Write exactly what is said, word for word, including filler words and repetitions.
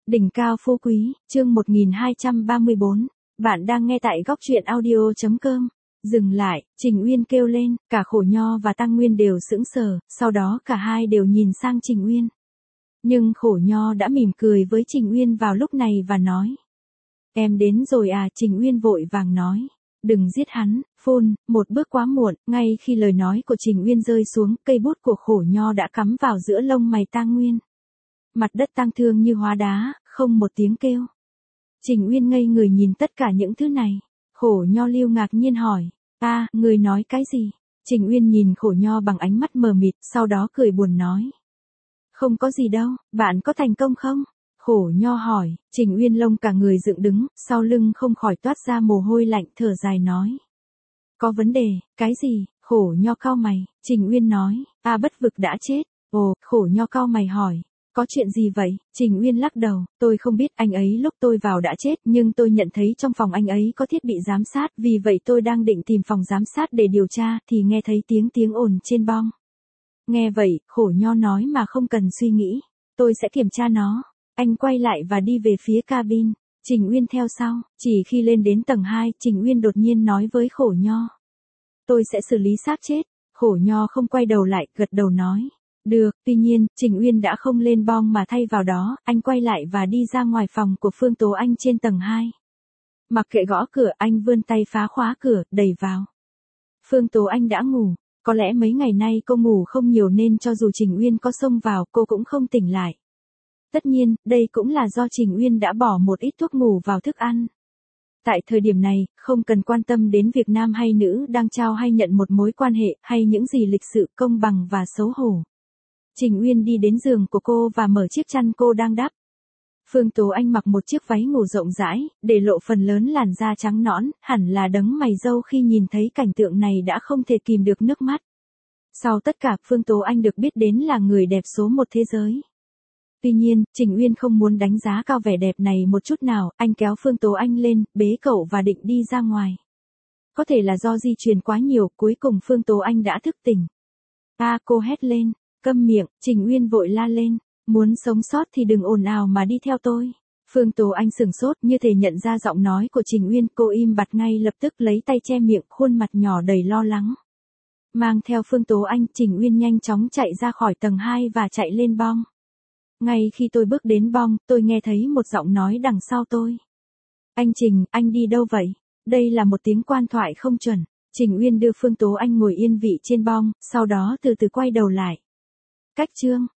Đỉnh cao phú quý, chương một nghìn hai trăm ba mươi bốn. Bạn đang nghe tại góc truyện audio chấm com. Dừng lại, Trình Uyên kêu lên, cả Khổ Nho và Tăng Nguyên đều sững sờ, sau đó cả hai đều nhìn sang Trình Uyên. Nhưng Khổ Nho đã mỉm cười với Trình Uyên vào lúc này và nói. Em đến rồi à, Trình Uyên vội vàng nói. Đừng giết hắn, phun, một bước quá muộn, ngay khi lời nói của Trình Uyên rơi xuống, cây bút của Khổ Nho đã cắm vào giữa lông mày Tăng Nguyên. Mặt đất tang thương như hóa đá, không một tiếng kêu. Trình Uyên ngây người nhìn tất cả những thứ này. Khổ Nho Lưu ngạc nhiên hỏi, a, người nói cái gì? Trình Uyên nhìn Khổ Nho bằng ánh mắt mờ mịt, sau đó cười buồn nói. Không có gì đâu, bạn có thành công không? Khổ Nho hỏi, Trình Uyên lông cả người dựng đứng, sau lưng không khỏi toát ra mồ hôi lạnh, thở dài nói. Có vấn đề, cái gì? Khổ Nho cau mày, Trình Uyên nói, a Bất Vực đã chết. Ồ, Khổ Nho cau mày hỏi. Có chuyện gì vậy? Trình Uyên lắc đầu, tôi không biết, anh ấy lúc tôi vào đã chết, nhưng tôi nhận thấy trong phòng anh ấy có thiết bị giám sát, vì vậy tôi đang định tìm phòng giám sát để điều tra, thì nghe thấy tiếng tiếng ồn trên bong. Nghe vậy, Khổ Nho nói mà không cần suy nghĩ, tôi sẽ kiểm tra nó. Anh quay lại và đi về phía cabin, Trình Uyên theo sau, chỉ khi lên đến tầng hai, Trình Uyên đột nhiên nói với Khổ Nho. Tôi sẽ xử lý xác chết. Khổ Nho không quay đầu lại, gật đầu nói. Được, tuy nhiên, Trình Uyên đã không lên bong mà thay vào đó, anh quay lại và đi ra ngoài phòng của Phương Tố Anh trên tầng hai. Mặc kệ gõ cửa, anh vươn tay phá khóa cửa, đẩy vào. Phương Tố Anh đã ngủ, có lẽ mấy ngày nay cô ngủ không nhiều nên cho dù Trình Uyên có xông vào, cô cũng không tỉnh lại. Tất nhiên, đây cũng là do Trình Uyên đã bỏ một ít thuốc ngủ vào thức ăn. Tại thời điểm này, không cần quan tâm đến việc nam hay nữ đang trao hay nhận một mối quan hệ, hay những gì lịch sự, công bằng và xấu hổ. Trình Uyên đi đến giường của cô và mở chiếc chăn cô đang đắp. Phương Tố Anh mặc một chiếc váy ngủ rộng rãi, để lộ phần lớn làn da trắng nõn, hẳn là đấng mày râu khi nhìn thấy cảnh tượng này đã không thể kìm được nước mắt. Sau tất cả, Phương Tố Anh được biết đến là người đẹp số một thế giới. Tuy nhiên, Trình Uyên không muốn đánh giá cao vẻ đẹp này một chút nào, anh kéo Phương Tố Anh lên, bế cậu và định đi ra ngoài. Có thể là do di truyền quá nhiều, cuối cùng Phương Tố Anh đã thức tỉnh. A, cô hét lên. Câm miệng, Trình Uyên vội la lên, muốn sống sót thì đừng ồn ào mà đi theo tôi. Phương Tố Anh sửng sốt như thể nhận ra giọng nói của Trình Uyên, cô im bặt ngay lập tức lấy tay che miệng, khuôn mặt nhỏ đầy lo lắng. Mang theo Phương Tố Anh, Trình Uyên nhanh chóng chạy ra khỏi tầng hai và chạy lên bong. Ngay khi tôi bước đến bong, tôi nghe thấy một giọng nói đằng sau tôi. Anh Trình, anh đi đâu vậy? Đây là một tiếng quan thoại không chuẩn. Trình Uyên đưa Phương Tố Anh ngồi yên vị trên bong, sau đó từ từ quay đầu lại. Cách chương